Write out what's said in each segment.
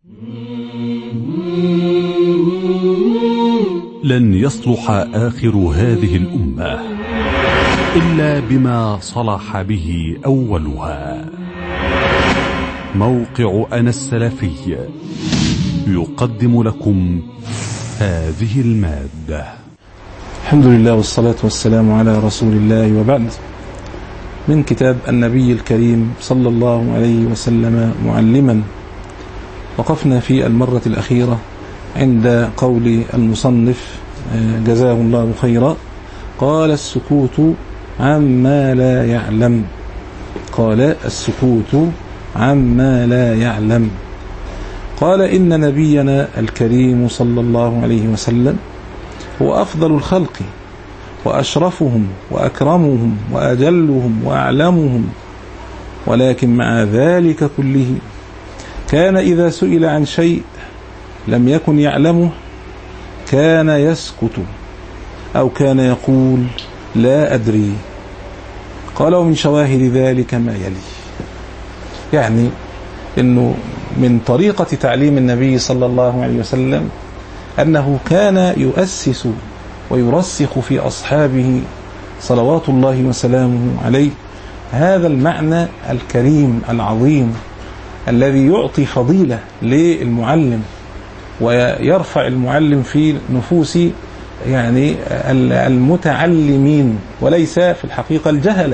لن يصلح آخر هذه الأمة إلا بما صلح به أولها. موقع أنا السلفي يقدم لكم هذه المادة. الحمد لله والصلاة والسلام على رسول الله، وبعد. من كتاب النبي الكريم صلى الله عليه وسلم معلما. وقفنا في المرة الأخيرة عند قول المصنف جزاه الله خيرا: قال السكوت عما لا يعلم. قال السكوت عما لا يعلم. قال إن نبينا الكريم صلى الله عليه وسلم هو أفضل الخلق وأشرفهم وأكرمهم وأجلهم وأعلمهم، ولكن مع ذلك كله كان إذا سئل عن شيء لم يكن يعلمه كان يسكت أو كان يقول لا أدري. قال: ومن شواهد ذلك ما يلي. يعني إنه من طريقة تعليم النبي صلى الله عليه وسلم أنه كان يؤسس ويرسخ في أصحابه صلوات الله وسلامه عليه هذا المعنى الكريم العظيم الذي يعطي فضيلة للمعلم ويرفع المعلم في نفوس يعني المتعلمين، وليس في الحقيقة الجهلة.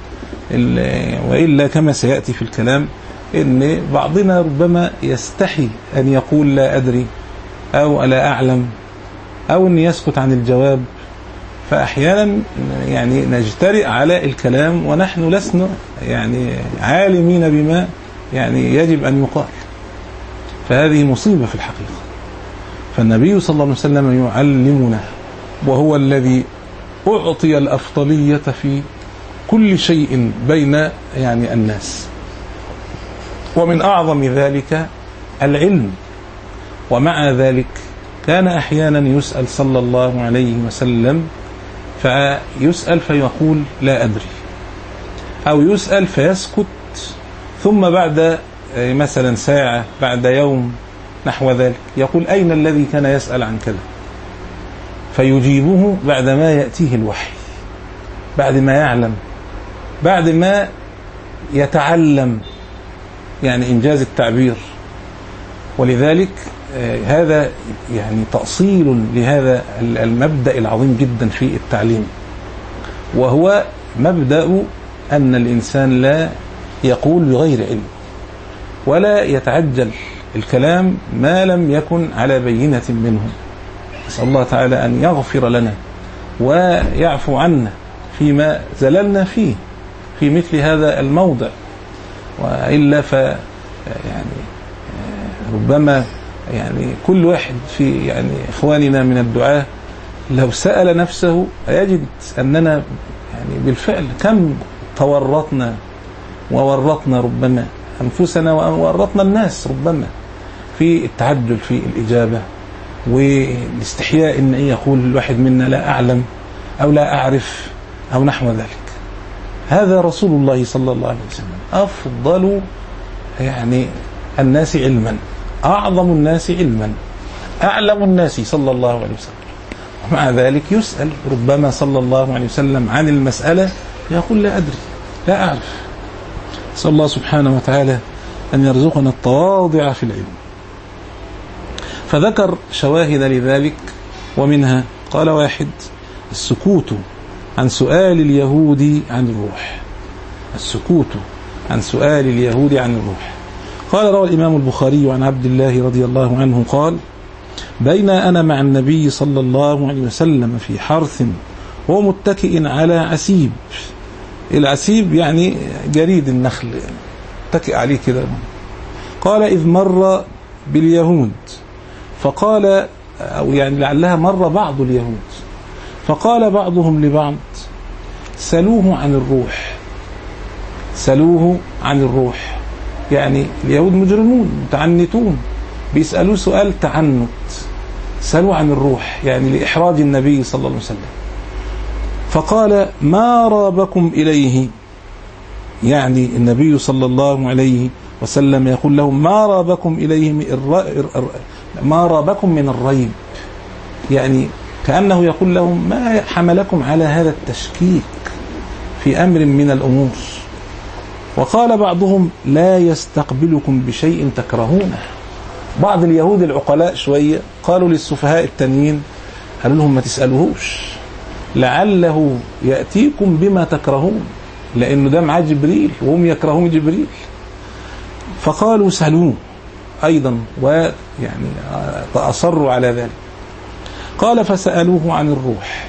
وإلا كما سيأتي في الكلام إن بعضنا ربما يستحي أن يقول لا أدري أو لا أعلم أو أن يسكت عن الجواب، فأحيانا يعني نجترئ على الكلام ونحن لسنا يعني عالمين بما يعني يجب أن يقال. فهذه مصيبة في الحقيقة. فالنبي صلى الله عليه وسلم يعلمنا، وهو الذي أعطي الأفضلية في كل شيء بين يعني الناس، ومن أعظم ذلك العلم. ومع ذلك كان أحيانا يسأل صلى الله عليه وسلم فيسأل فيقول لا أدري، أو يسأل فيسكت، ثم بعد مثلا ساعة بعد يوم نحو ذلك يقول أين الذي كان يسأل عن كذا، فيجيبه بعد ما يأتيه الوحي، بعد ما يعلم، بعد ما يتعلم، يعني إنجاز التعبير. ولذلك هذا يعني تأصيل لهذا المبدأ العظيم جدا في التعليم، وهو مبدأ أن الإنسان لا يقول بغير علم ولا يتعجل الكلام ما لم يكن على بينة منه. نسأل الله تعالى أن يغفر لنا ويعفو عنا فيما زللنا فيه في مثل هذا الموضع، وإلا يعني ربما يعني كل واحد في يعني إخواننا من الدعاة لو سأل نفسه يجد أننا يعني بالفعل كم تورطنا وورطنا ربما أنفسنا وورطنا الناس ربما في التعجل في الإجابة والاستحياء إن يقول الواحد منا لا أعلم أو لا أعرف أو نحو ذلك. هذا رسول الله صلى الله عليه وسلم أفضل يعني الناس علما، أعظم الناس علما، أعلم الناس صلى الله عليه وسلم. ومع ذلك يسأل ربما صلى الله عليه وسلم عن المسألة يقول لا أدري لا أعرف. نسأل الله سبحانه وتعالى أن يرزقنا التواضع في العلم. فذكر شواهد لذلك، ومنها قال: واحد، السكوت عن سؤال اليهود عن الروح. السكوت عن سؤال اليهود عن الروح. قال: روى الإمام البخاري عن عبد الله رضي الله عنه قال: بين أنا مع النبي صلى الله عليه وسلم في حرث وهو متكئ على عسيب. العسيب يعني جريد النخل، متكئ عليه كده. قال: إذ مر باليهود فقال، أو يعني لعلها مر بعض اليهود، فقال بعضهم لبعض: سلوه عن الروح. سلوه عن الروح، يعني اليهود مجرمون متعنتون بيسألوا سؤال تعنت، سألوا عن الروح يعني لإحراج النبي صلى الله عليه وسلم. فقال: ما رابكم إليه، يعني النبي صلى الله عليه وسلم يقول لهم ما رابكم من الريب، يعني كأنه يقول لهم ما حملكم على هذا التشكيك في أمر من الأمور. وقال بعضهم لا يستقبلكم بشيء تكرهونه. بعض اليهود العقلاء شوية قالوا للسفهاء التانيين، قالوا لهم ما تسألوهوش لعله يأتيكم بما تكرهون، لأنه ده معاه جبريل وهم يكرهون جبريل. فقالوا سألوه أيضا، ويعني أصروا على ذلك. قال فسألوه عن الروح،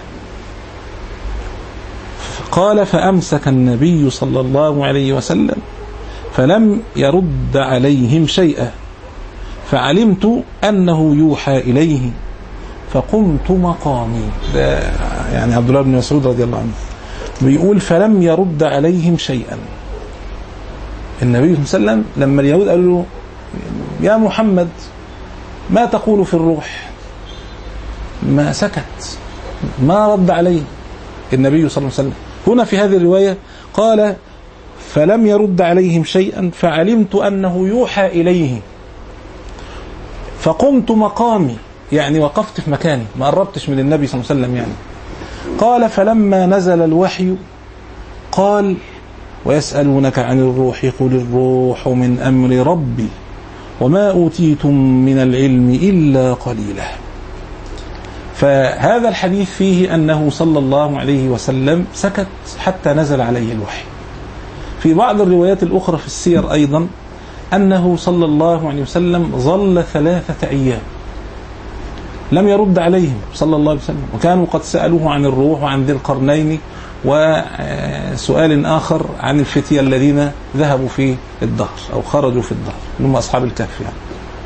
قال فأمسك النبي صلى الله عليه وسلم فلم يرد عليهم شيئا، فعلمت أنه يوحى إليه فقمت مقامي. ده يعني عبد الله بن مسعود رضي الله عنه بيقول فلم يرد عليهم شيئا. النبي صلى الله عليه وسلم لما اليهود قالوا له يا محمد ما تقول في الروح، ما سكت، ما رد عليه النبي صلى الله عليه وسلم. هنا في هذه الرواية قال فلم يرد عليهم شيئا فعلمت أنه يوحى إليه فقمت مقامي، يعني وقفت في مكاني ما قربتش من النبي صلى الله عليه وسلم يعني. قال فلما نزل الوحي قال ويسألونك عن الروح قل الروح من أمر ربي وما أوتيتم من العلم إلا قليلا. فهذا الحديث فيه أنه صلى الله عليه وسلم سكت حتى نزل عليه الوحي. في بعض الروايات الأخرى في السير أيضا أنه صلى الله عليه وسلم ظل 3 أيام لم يرد عليهم صلى الله عليه وسلم، وكانوا قد سألوه عن الروح وعن ذي القرنين وسؤال آخر عن الفتية الذين ذهبوا في الدهر أو خرجوا في الدهر هم أصحاب الكهف يعني.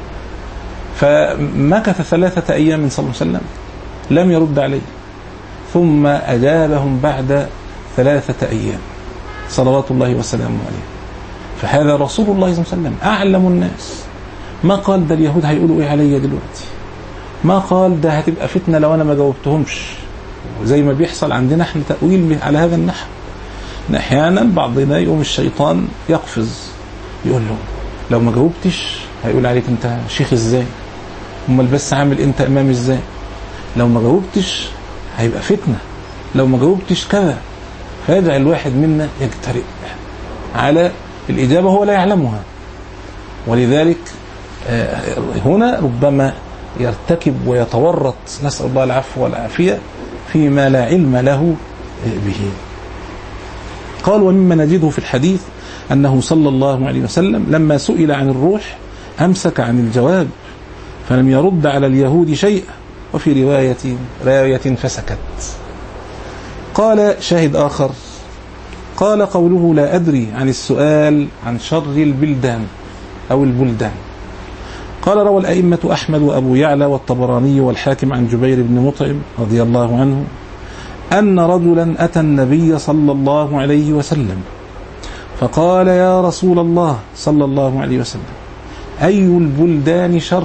فمكث 3 أيام صلى الله عليه وسلم لم يرد عليه، ثم أجابهم بعد 3 أيام صلوات الله وسلامه عليه. فهذا رسول الله صلى الله عليه وسلم أعلم الناس، ما قال ده اليهود هيقولوا إيه عليا دلوقتي، ما قال ده هتبقى فتنة لو أنا ما جاوبتهمش، وزي ما بيحصل عندنا احنا تأويل على هذا النحو. أحيانا بعضنا يقوم الشيطان يقفز يقول له لو ما جاوبتش هيقول عليك أنت شيخ إزاي، امال بس عامل أنت إمام إزاي، لو ما جاوبتش هيبقى فتنة، لو ما جاوبتش كذا. فيجعل الواحد منا يجترئ على الإجابة هو لا يعلمها، ولذلك هنا ربما يرتكب ويتورط، نسأل الله العفو والعافية، فيما لا علم له به. قال ومما نجده في الحديث أنه صلى الله عليه وسلم لما سئل عن الروح أمسك عن الجواب فلم يرد على اليهود شيئا، وفي رواية فسكت. قال شاهد آخر قال قوله لا أدري عن السؤال عن شر البلدان أو البلدان. قال روى الأئمة أحمد وأبو يعلى والطبراني والحاكم عن جبير بن مطعم رضي الله عنه أن رجلا أتى النبي صلى الله عليه وسلم فقال يا رسول الله صلى الله عليه وسلم أي البلدان شر،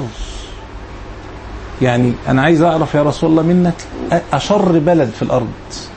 يعني أنا عايز أعرف يا رسول الله منك أشر بلد في الأرض.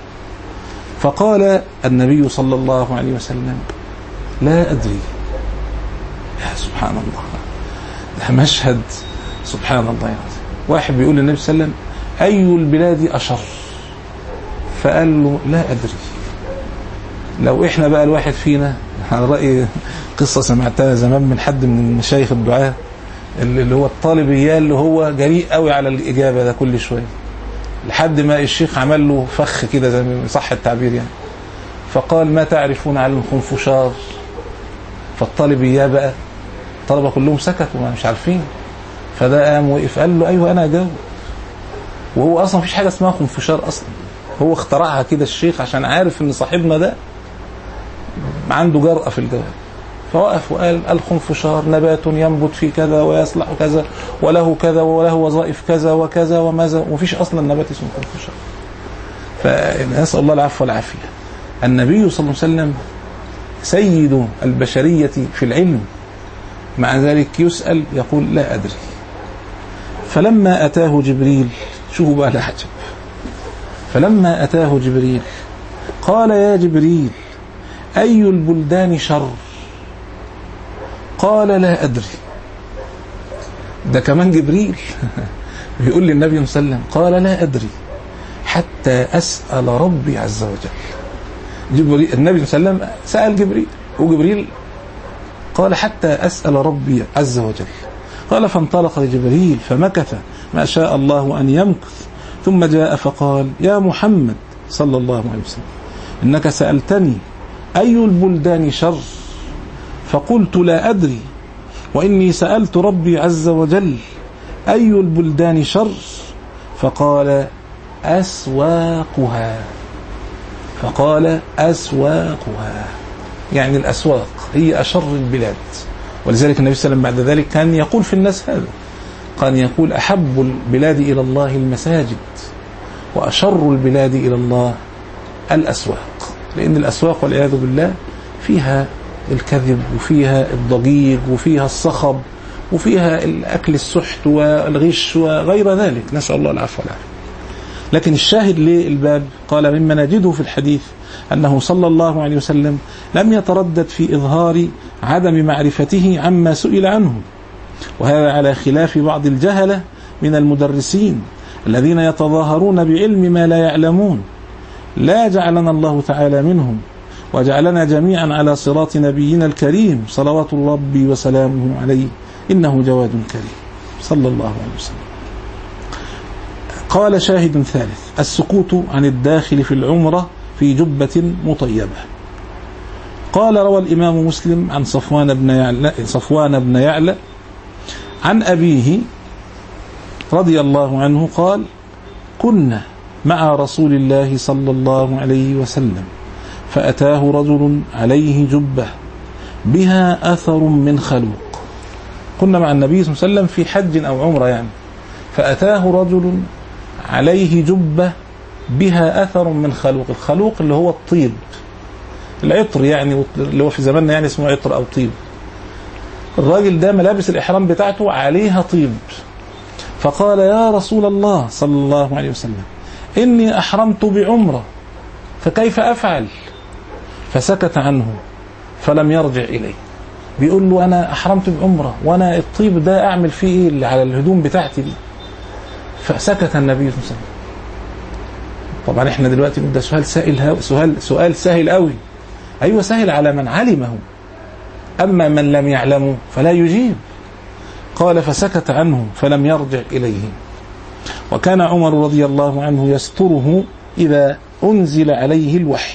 فقال النبي صلى الله عليه وسلم لا أدري. يا سبحان الله، ده مشهد سبحان الله يعني. واحد بيقول للنبي صلى الله عليه وسلم أي البلاد أشر، فقال له لا أدري. لو إحنا بقى الواحد فينا، على رأي قصة سمعتها زمان من حد من مشايخ الدعاء اللي هو الطالب إياه اللي هو جريء قوي على الإجابة ده كل شوية، لحد ما الشيخ عمل له فخ كده زي ما صح التعبير يعني، فقال ما تعرفون على الخنفشار. فالطالب إياه بقى الطلبة كلهم سكتوا مش عارفين، فده قام وقف قال له أيوه أنا أجاوب، وهو أصلا مفيش حاجة اسمها خنفشار أصلا، هو اخترعها كده الشيخ عشان عارف إن صاحبنا ده عنده جرأة في الجواب. فوقف وقال الخنفشار نبات ينبت في كذا ويصلح كذا وله كذا وله وظائف كذا وكذا وماذا، ومفيش أصلا نبات اسمه خنفشار. فنسأل الله العفو والعافية. النبي صلى الله عليه وسلم سيد البشرية في العلم، مع ذلك يسأل يقول لا أدري. فلما أتاه جبريل، شوفوا بقى العجب، فلما أتاه جبريل قال يا جبريل أي البلدان شر؟ قال لا أدري. ده كمان جبريل بيقول للنبي صلى الله عليه وسلم قال لا أدري حتى أسأل ربي عز وجل. النبي صلى الله عليه وسلم سأل جبريل، وجبريل قال حتى أسأل ربي عز وجل. قال فانطلق جبريل فمكث ما شاء الله أن يمكث، ثم جاء فقال يا محمد صلى الله عليه وسلم إنك سألتني أي البلدان شر، فقلت لا أدري، وإني سألت ربي عز وجل أي البلدان شر، فقال أسواقها. فقال أسواقها يعني الأسواق هي أشر البلاد. ولذلك النبي صلى الله عليه وسلم بعد ذلك كان يقول في الناس هذا، كان يقول أحب البلاد إلى الله المساجد، وأشر البلاد إلى الله الأسواق. لأن الأسواق والعياذ بالله فيها الكذب، وفيها الضجيج، وفيها الصخب، وفيها الأكل السحت والغش وغير ذلك، نسأل الله العفو والعافية. لكن الشاهد للباب قال مما نجده في الحديث أنه صلى الله عليه وسلم لم يتردد في إظهار عدم معرفته عما سئل عنه، وهذا على خلاف بعض الجهلة من المدرسين الذين يتظاهرون بعلم ما لا يعلمون. لا جعلنا الله تعالى منهم، وجعلنا جميعا على صراط نبينا الكريم صلوات ربي وسلامه عليه، إنه جواد كريم صلى الله عليه وسلم. قال شاهد ثالث السكوت عن الداخل في العمرة في جبة مطيبة. قال روى الإمام مسلم عن صفوان بن يعلى عن أبيه رضي الله عنه قال كنا مع رسول الله صلى الله عليه وسلم فأتاه رجل عليه جبة بها أثر من خلوق. كنا مع النبي صلى الله عليه وسلم في حج أو عمرة يعني، فأتاه رجل عليه جبة بها أثر من خلوق. الخلوق اللي هو الطيب، العطر يعني، اللي هو في زماننا يعني اسمه عطر أو طيب. الراجل ده ملابس الإحرام بتاعته عليها طيب، فقال يا رسول الله صلى الله عليه وسلم إني أحرمت بعمرة فكيف أفعل؟ فسكت عنه فلم يرجع إليه. بيقول له أنا أحرمت بعمرة وأنا الطيب ده أعمل فيه إيه اللي على الهدوم بتاعتي دي؟ فسكت النبي صلى الله عليه وسلم. طبعا احنا دلوقتي ده سؤال سهل قوي. أيوة سهل على من علمه، أما من لم يعلمه فلا يجيب. قال فسكت عنه فلم يرجع إليه. وكان عمر رضي الله عنه يستره إذا أنزل عليه الوحي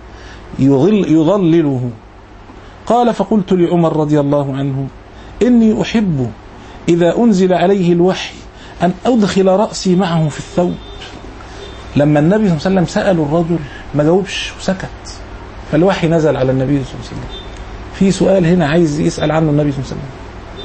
يضلله. قال فقلت لعمر رضي الله عنه إني أحب إذا أنزل عليه الوحي أن أدخل رأسي معه في الثوب. لما النبي صلى الله عليه وسلم سأل الرجل ما جاوبش وسكت، فالوحي نزل على النبي صلى الله عليه وسلم. في سؤال هنا عايز يسأل عنه النبي صلى الله عليه وسلم.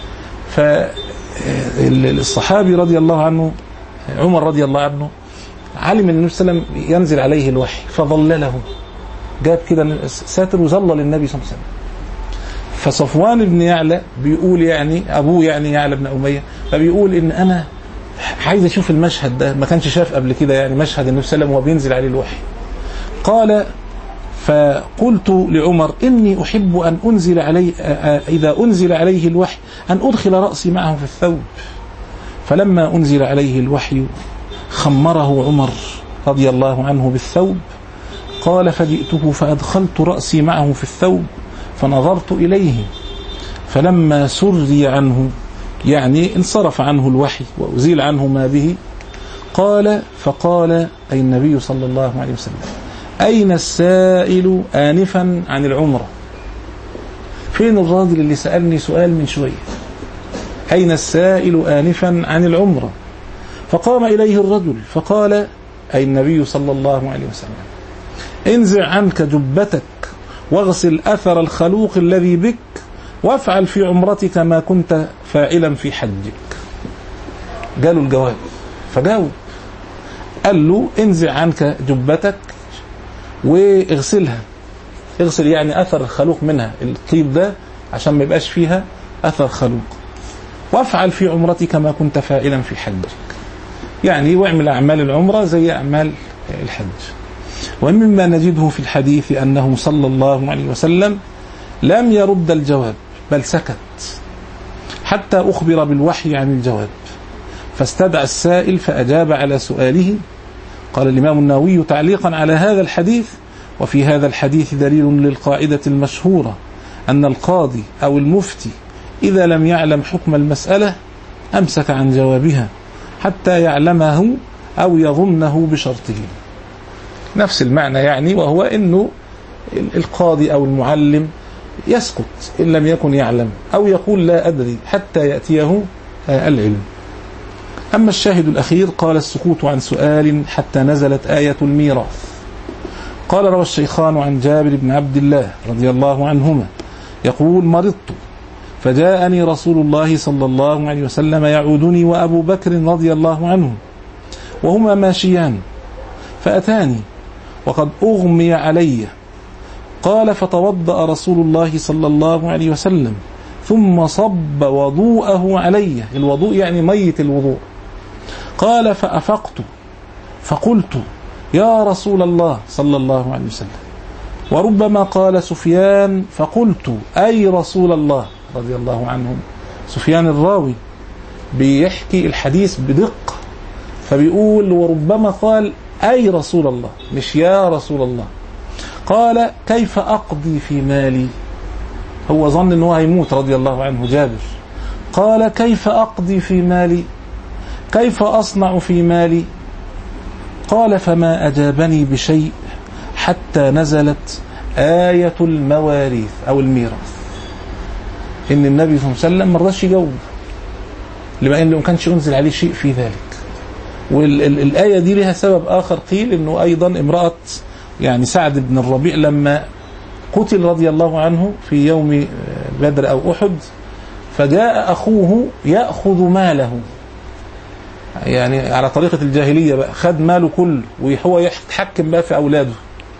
فالصحابي رضي الله عنه عمر رضي الله عنه علم النبي صلى الله عليه وسلم ينزل عليه الوحي فظلله، جاب كده ساتر وظلل النبي صلى الله عليه وسلم. فصفوان بن يعلى بيقول يعني أبوه يعني يعلى بن أمية، فبيقول إن أنا عايز أشوف المشهد ده، ما كانش شاف قبل كده يعني مشهد النبي صلى الله عليه وسلم وهو بينزل عليه الوحي. قال فقلت لعمر إني أحب أن أنزل عليه إذا أنزل عليه الوحي أن أدخل رأسي معه في الثوب. فلما أنزل عليه الوحي خمره عمر رضي الله عنه بالثوب. قال فجئته فأدخلت رأسي معه في الثوب فنظرت إليه، فلما سري عنه يعني انصرف عنه الوحي وأزيل عنه ما به، فقال أي النبي صلى الله عليه وسلم أين السائل آنفا عن العمرة؟ فين الراجل اللي سألني سؤال من شوية؟ أين السائل آنفا عن العمرة؟ فقام إليه الرجل فقال أي النبي صلى الله عليه وسلم انزع عنك جبتك واغسل أثر الخلوق الذي بك وافعل في عمرتك ما كنت فاعلا في حجك. قالوا الجواب، فجاوب قال له انزع عنك جبتك واغسلها، اغسل يعني أثر الخلوق منها، الطيب ده عشان ما يبقاش فيها أثر خلوق، وافعل في عمرتك ما كنت فاعلا في حجك، يعني واعمل أعمال العمرة زي أعمال الحج. ومما نجده في الحديث أنه صلى الله عليه وسلم لم يرد الجواب بل سكت حتى أخبر بالوحي عن الجواب، فاستدعى السائل فأجاب على سؤاله. قال الإمام النووي تعليقا على هذا الحديث: وفي هذا الحديث دليل للقاعدة المشهورة أن القاضي أو المفتي إذا لم يعلم حكم المسألة أمسك عن جوابها حتى يعلمه أو يظنه بشرطه. نفس المعنى يعني، وهو أنه القاضي أو المعلم يسكت إن لم يكن يعلم، أو يقول لا أدري حتى يأتيه العلم. أما الشاهد الأخير قال: السكوت عن سؤال حتى نزلت آية الميراث. قال: روى الشيخان عن جابر بن عبد الله رضي الله عنهما يقول: مرضت فجاءني رسول الله صلى الله عليه وسلم يعودني وأبو بكر رضي الله عنه وهما ماشيان، فأتاني وقد أغمي علي. قال: فتوضأ رسول الله صلى الله عليه وسلم ثم صب وضوءه علي، الوضوء يعني مية الوضوء. قال: فأفقت فقلت: يا رسول الله صلى الله عليه وسلم. وربما قال سفيان: فقلت: أي رسول الله رضي الله عنهم. سفيان الراوي بيحكي الحديث بدقة، فبيقول وربما قال أي رسول الله، مش يا رسول الله. قال: كيف أقضي في مالي؟ هو ظن أنه هيموت رضي الله عنه جابر. قال: كيف أقضي في مالي؟ كيف أصنع في مالي؟ قال: فما أجابني بشيء حتى نزلت آية المواريث أو الميراث، إن النبي صلى الله عليه وسلم مرضاش يجاوب لما إنه ما كانش ينزل عليه شيء في ذلك. والآية دي لها سبب آخر، قيل إنه أيضا امرأة يعني سعد بن الربيع لما قتل رضي الله عنه في يوم بدر أو أحد، فجاء أخوه يأخذ ماله، يعني على طريقة الجاهلية بقى، خد ماله كله وهو يتحكم بقى في أولاده.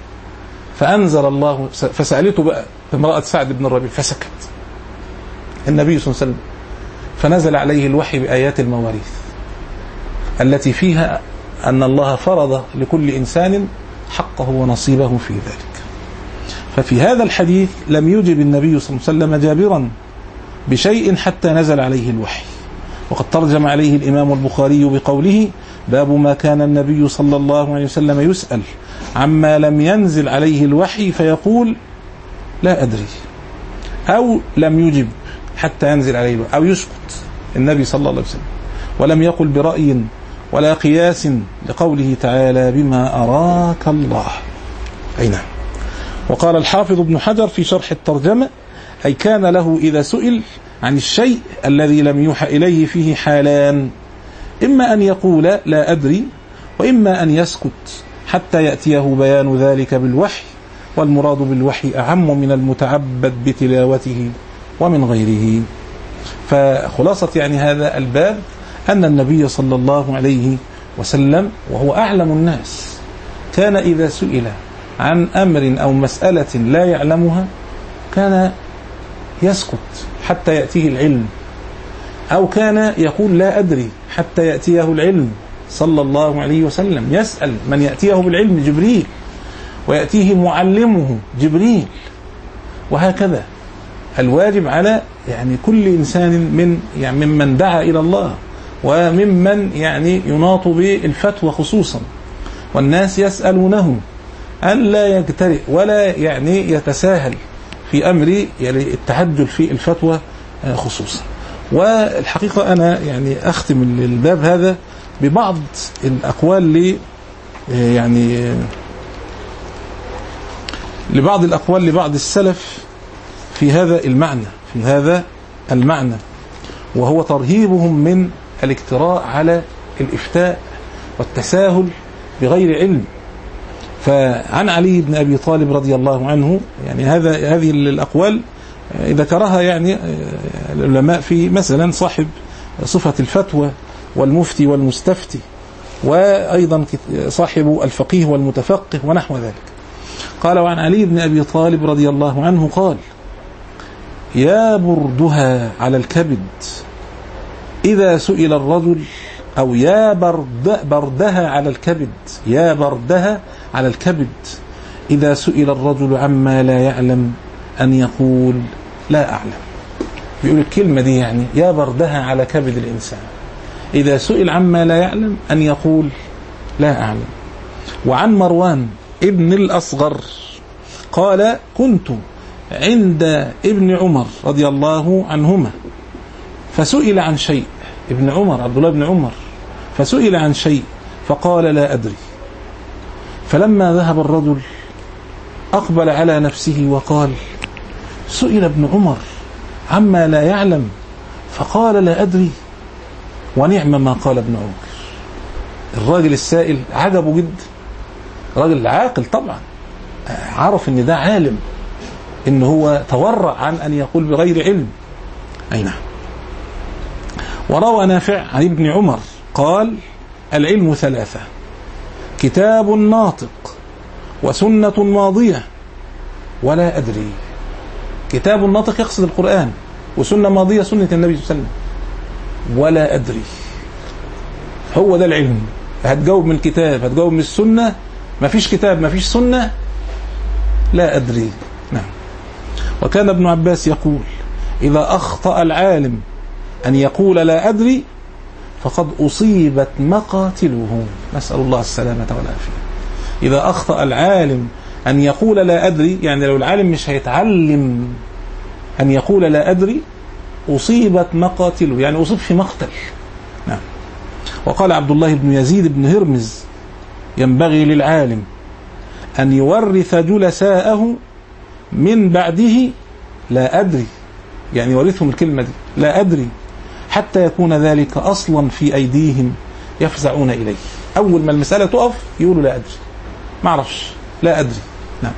فأنزل الله، فسألته بقى امرأة سعد بن الربيع فسكت النبي صلى الله عليه وسلم، فنزل عليه الوحي بآيات المواريث التي فيها أن الله فرض لكل إنسان حقه ونصيبه في ذلك. ففي هذا الحديث لم يجب النبي صلى الله عليه وسلم جابرا بشيء حتى نزل عليه الوحي. وقد ترجم عليه الإمام البخاري بقوله: باب ما كان النبي صلى الله عليه وسلم يسأل عما لم ينزل عليه الوحي فيقول لا أدري، أو لم يجب حتى ينزل عليه الوحي، أو يسكت النبي صلى الله عليه وسلم، ولم يقل برأي ولا قياس، لقوله تعالى: بما أراك الله. أي نعم. وقال الحافظ ابن حجر في شرح الترجمة: أي كان له إذا سئل عن الشيء الذي لم يوحى إليه فيه حالان: إما أن يقول لا أدري، وإما أن يسكت حتى يأتيه بيان ذلك بالوحي، والمراد بالوحي أعم من المتعبد بتلاوته ومن غيره. فخلاصة يعني هذا الباب أن النبي صلى الله عليه وسلم وهو أعلم الناس كان إذا سئل عن أمر أو مسألة لا يعلمها كان يسكت حتى يأتيه العلم، أو كان يقول لا أدري حتى يأتيه العلم صلى الله عليه وسلم. يسأل من يأتيه بالعلم جبريل، ويأتيه معلمه جبريل، وهكذا. الواجب على يعني كل إنسان ممن دعا إلى الله وممن يعني يناط بالفتوى خصوصا، والناس يسألونه أن لا يجترئ ولا يعني يتساهل في أمر يعني التعجل في الفتوى خصوصا. والحقيقة أنا يعني أختم الباب هذا ببعض الأقوال لبعض الأقوال لبعض السلف في هذا المعنى، وهو ترهيبهم من الاجتراء على الإفتاء والتساهل بغير علم. فعن علي بن أبي طالب رضي الله عنه، يعني هذه الأقوال ذكرها يعني العلماء في مثلا صاحب صفة الفتوى والمفتي والمستفتي، وأيضا صاحب الفقيه والمتفقه ونحو ذلك. قال: وعن علي بن أبي طالب رضي الله عنه قال: يا بردها على الكبد إذا سئل الرجل، أو يا بردها على الكبد، يا بردها على الكبد إذا سئل الرجل عما لا يعلم أن يقول لا أعلم. بيقول الكلمة دي يعني يا بردها على كبد الإنسان، إذا سئل عما لا يعلم أن يقول لا أعلم. وعن مروان ابن الأصغر قال كنت عند ابن عمر رضي الله عنهما فسئل عن شيء، ابن عمر عبد الله بن عمر، فسئل عن شيء فقال لا أدري. فلما ذهب الرجل أقبل على نفسه وقال سئل ابن عمر عما لا يعلم فقال لا أدري، ونعم ما قال ابن عمر. الراجل السائل عجبه جدا، راجل عاقل طبعا، عرف ان ده عالم، ان هو تورع عن ان يقول بغير علم. اي نعم. وروى نافع عن ابن عمر قال العلم ثلاثة: كتاب ناطق، وسنة ماضية، ولا أدري. كتاب ناطق يقصد القرآن، وسنة ماضية سنة النبي صلى الله عليه وسلم، ولا أدري. هو ده العلم. هتجاوب من الكتاب، هتجاوب من السنة، ما فيش كتاب ما فيش سنة، لا أدري. نعم. وكان ابن عباس يقول إذا أخطأ العالم أن يقول لا أدري فقد أصيبت مقاتله، نسأل الله السلامة والعافية. إذا أخطأ العالم أن يقول لا أدري، يعني لو العالم مش هيتعلم أن يقول لا أدري أصيبت مقاتله، يعني أصيب في مقتل. نعم. وقال عبد الله بن يزيد بن هرمز ينبغي للعالم أن يورث جلساءه من بعده لا أدري، يعني يورثهم الكلمة دي لا أدري، حتى يكون ذلك أصلا في أيديهم يفزعون إليه. أول ما المسألة تقف يقولوا لا أدري، ما أعرفش، لا أدري. نعم.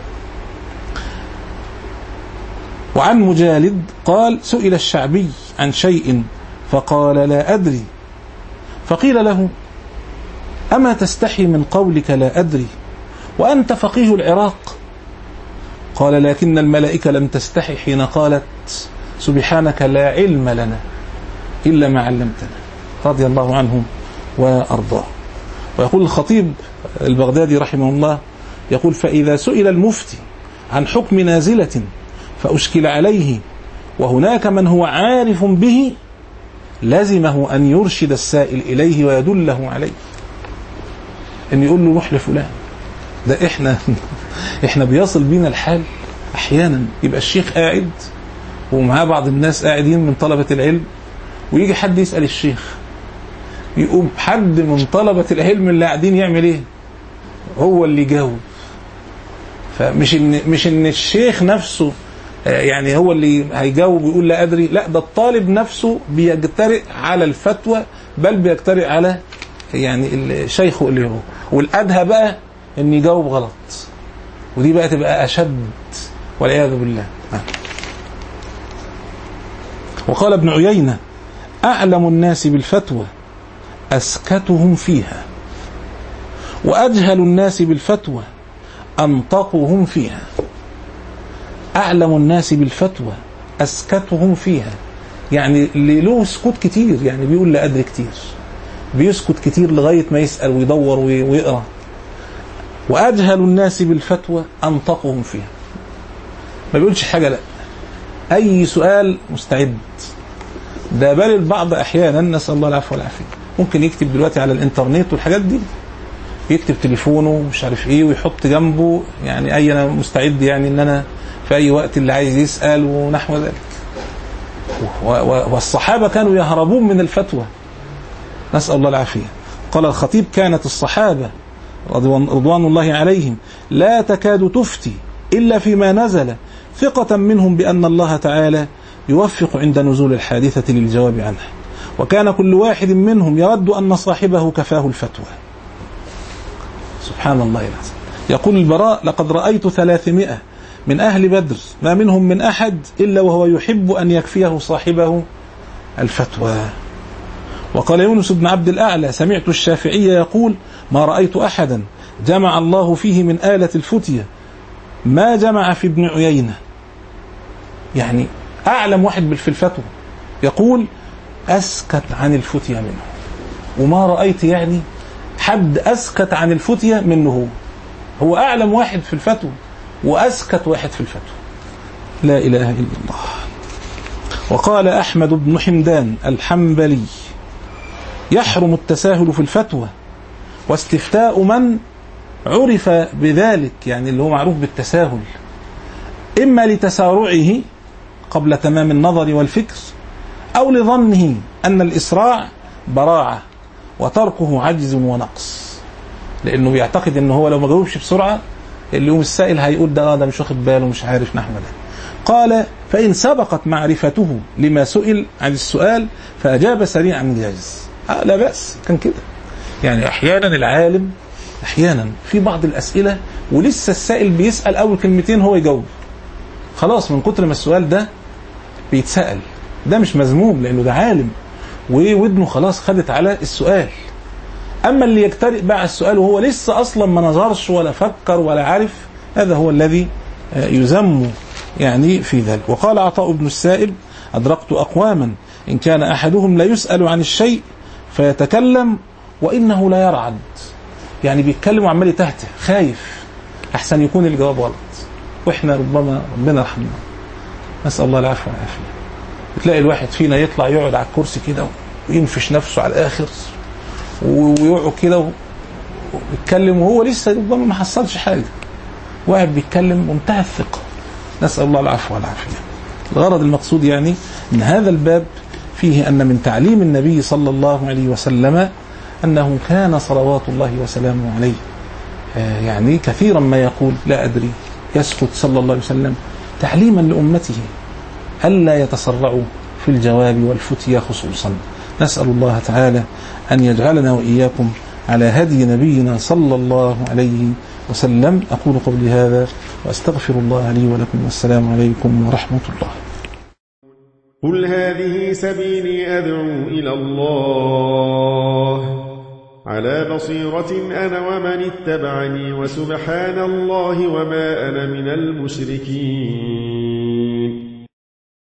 وعن مجالد قال سئل الشعبي عن شيء فقال لا أدري، فقيل له أما تستحي من قولك لا أدري وأنت فقيه العراق؟ قال لكن الملائكة لم تستحي حين قالت سبحانك لا علم لنا إلا ما علمتنا، رضي الله عنهم وأرضاه. ويقول الخطيب البغدادي رحمه الله يقول فإذا سئل المفتي عن حكم نازلة فأشكل عليه وهناك من هو عارف به لازمه أن يرشد السائل إليه ويدله عليه، أن يقول له روح لفلان. ده إحنا بيصل بينا الحال أحيانا يبقى الشيخ قاعد ومعاه بعض الناس قاعدين من طلبة العلم، ويجي حد يسأل الشيخ، يقوم حد من طلبة العلم اللي قاعدين يعمل إيه؟ هو اللي يجاوب. مش إن الشيخ نفسه يعني هو اللي هيجاوب ويقول لا أدري، لا، ده الطالب نفسه بيجترئ على الفتوى، بل بيجترئ على يعني الشيخ اللي هو، والأدهى بقى إن يجاوب غلط، ودي بقى تبقى أشد والعياذ بالله. وقال ابن عيينة أعلم الناس بالفتوى أسكتهم فيها، وأجهل الناس بالفتوى أنطقهم فيها. أعلم الناس بالفتوى أسكتهم فيها، يعني اللي له سكوت كتير، يعني بيقول لا أدري كتير، بيسكت كتير لغاية ما يسأل ويدور ويقرأ. وأجهل الناس بالفتوى أنطقهم فيها، ما بيقولش حاجة، لا، أي سؤال مستعد. ده بل البعض أحيانا نسأل الله العفو والعافية ممكن يكتب دلوقتي على الإنترنت والحاجات دي، يكتب تليفونه مش عارف إيه ويحط جنبه يعني أي أنا مستعد، يعني إن أنا في أي وقت اللي عايز يسأل ونحو ذلك. والصحابة كانوا يهربون من الفتوى، نسأل الله العافية. قال الخطيب كانت الصحابة رضوان الله عليهم لا تكاد تفتي إلا فيما نزل، ثقة منهم بأن الله تعالى يوفق عند نزول الحادثة للجواب عنها، وكان كل واحد منهم يرد أن صاحبه كفاه الفتوى. سبحان الله العظيم. يقول البراء لقد رأيت 300 من أهل بدر ما منهم من أحد إلا وهو يحب أن يكفيه صاحبه الفتوى. وقال يونس بن عبد الأعلى سمعت الشافعي يقول ما رأيت أحدا جمع الله فيه من آلة الفتية ما جمع في ابن عيينة، يعني أعلم واحد في الفتوى، يقول أسكت عن الفتية منه، وما رأيت يعني حد أسكت عن الفتية منه، هو أعلم واحد في الفتوى وأسكت واحد في الفتوى. لا إله إلا الله. وقال أحمد بن حمدان الحنبلي: يحرم التساهل في الفتوى واستفتاء من عرف بذلك، يعني اللي هو معروف بالتساهل، إما لتسارعه قبل تمام النظر والفكر، أو لظنه أن الإسراع براعة وتركه عجز ونقص، لأنه بيعتقد أنه هو لو ما جاوبش بسرعة اللي يوم السائل هيقول ده مش واخد باله مش عارف نحو ده. قال: فإن سبقت معرفته لما سئل عن السؤال فأجاب سريعا جاز. لا بأس، كان كده. يعني أحيانا العالم أحيانا في بعض الأسئلة ولسه السائل بيسأل أول كلمتين هو يجاوب، خلاص من كتر ما السؤال ده بيتسأل. ده مش مذموم لأنه ده عالم وودنه خلاص خدت على السؤال. أما اللي يجترئ بقى السؤال وهو لسه أصلا ما نظرش ولا فكر ولا عارف، هذا هو الذي يذم يعني في ذلك. وقال عطاء بن السائب: أدركت أقواما إن كان أحدهم لا يسأل عن الشيء فيتكلم وإنه لا يرعد، يعني بيتكلم وعمال يتهته خايف أحسن يكون الجواب غلط. وإحنا ربما ربنا يرحمنا، نسأل الله العفو والعافية، بتلاقي الواحد فينا يطلع يقعد على الكرسي كده وينفش نفسه على الآخر ويقعد كده ويتكلم وهو لسه ربما ما حصلش حاجة، واحد بيتكلم بمنتهى الثقة، نسأل الله العفو والعافية. الغرض المقصود يعني من هذا الباب فيه أن من تعليم النبي صلى الله عليه وسلم أنه كان صلوات الله وسلامه عليه يعني كثيرا ما يقول لا أدري، يسكت صلى الله عليه وسلم تعليما لأمته ألا يتسرعوا في الجواب والفتية خصوصا. نسأل الله تعالى أن يجعلنا وإياكم على هدي نبينا صلى الله عليه وسلم. أقول قولي هذا وأستغفر الله لي ولكم، والسلام عليكم ورحمة الله. قل هذه سبيلي أدعو إلى الله على بصيرة أنا ومن اتبعني، وسبحان الله وما أنا من المشركين.